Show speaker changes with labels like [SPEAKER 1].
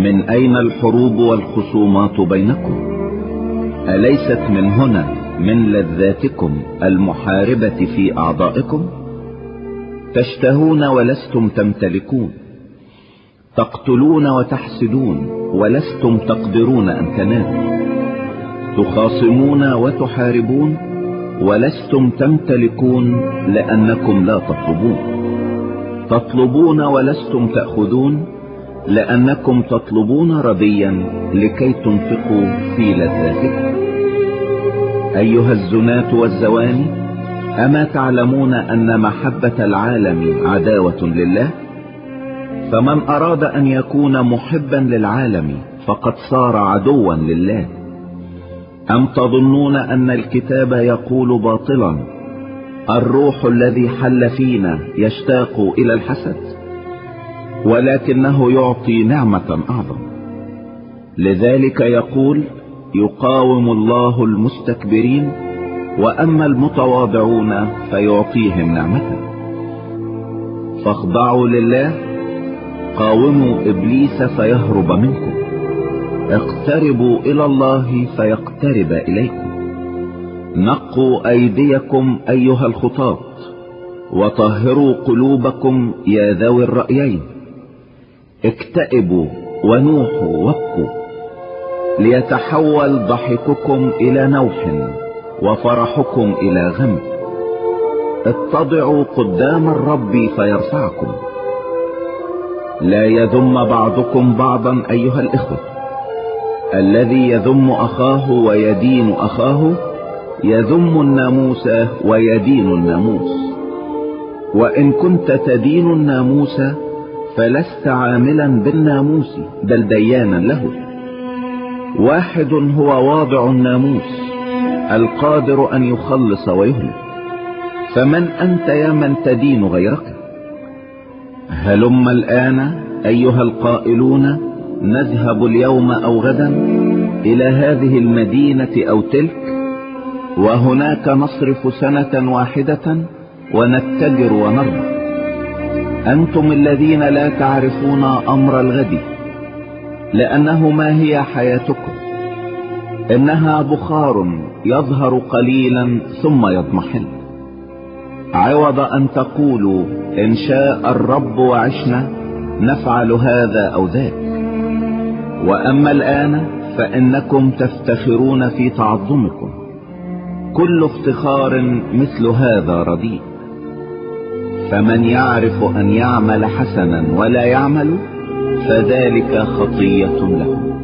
[SPEAKER 1] من أين الحروب والخصومات بينكم؟ أليست من هنا من لذاتكم المحاربة في أعضائكم؟ تشتهون ولستم تمتلكون، تقتلون وتحسدون ولستم تقدرون أن تنالوا، تخاصمون وتحاربون ولستم تمتلكون لأنكم لا تطلبون، تطلبون ولستم تأخذون لأنكم تطلبون رديا لكي تنفقوا في لذاتكم. أيها الزناة والزواني، أما تعلمون أن محبة العالم عداوة لله؟ فمن أراد أن يكون محبا للعالم فقد صار عدوا لله. أم تظنون أن الكتاب يقول باطلا الروح الذي حل فينا يشتاق إلى الحسد؟ ولكنه يعطي نعمة أعظم. لذلك يقول يقاوم الله المستكبرين وأما المتواضعون فيعطيهم نعمة. فاخضعوا لله، قاوموا إبليس فيهرب منكم، اقتربوا إلى الله فيقترب إليكم. نقوا أيديكم أيها الخطاة، وطهروا قلوبكم يا ذوي الرأيين. اكتئبوا ونوحوا وابكوا، ليتحول ضحككم إلى نوح وفرحكم إلى غم. اتضعوا قدام الرب فيرفعكم. لا يذم بعضكم بعضا أيها الإخوة. الذي يذم أخاه ويدين أخاه يذم الناموس ويدين الناموس. وإن كنت تدين الناموس فلست عاملا بالناموس بل ديانا له. واحد هو واضع الناموس القادر أن يخلص ويهلك. فمن أنت يا من تدين غيرك؟ هلم الآن أيها القائلون نذهب اليوم أو غدا إلى هذه المدينة أو تلك، وهناك نصرف سنة واحدة ونتجر ونربح. أنتم الذين لا تعرفون أمر الغد، لأنه ما هي حياتكم؟ إنها بخار يظهر قليلا ثم يضمحل. عوض أن تقولوا إن شاء الرب وعشنا نفعل هذا أو ذاك. وأما الآن فإنكم تفتخرون في تعظمكم. كل افتخار مثل هذا رديء. فمن يعرف أن يعمل حسنا ولا يعمل فذلك خطية له.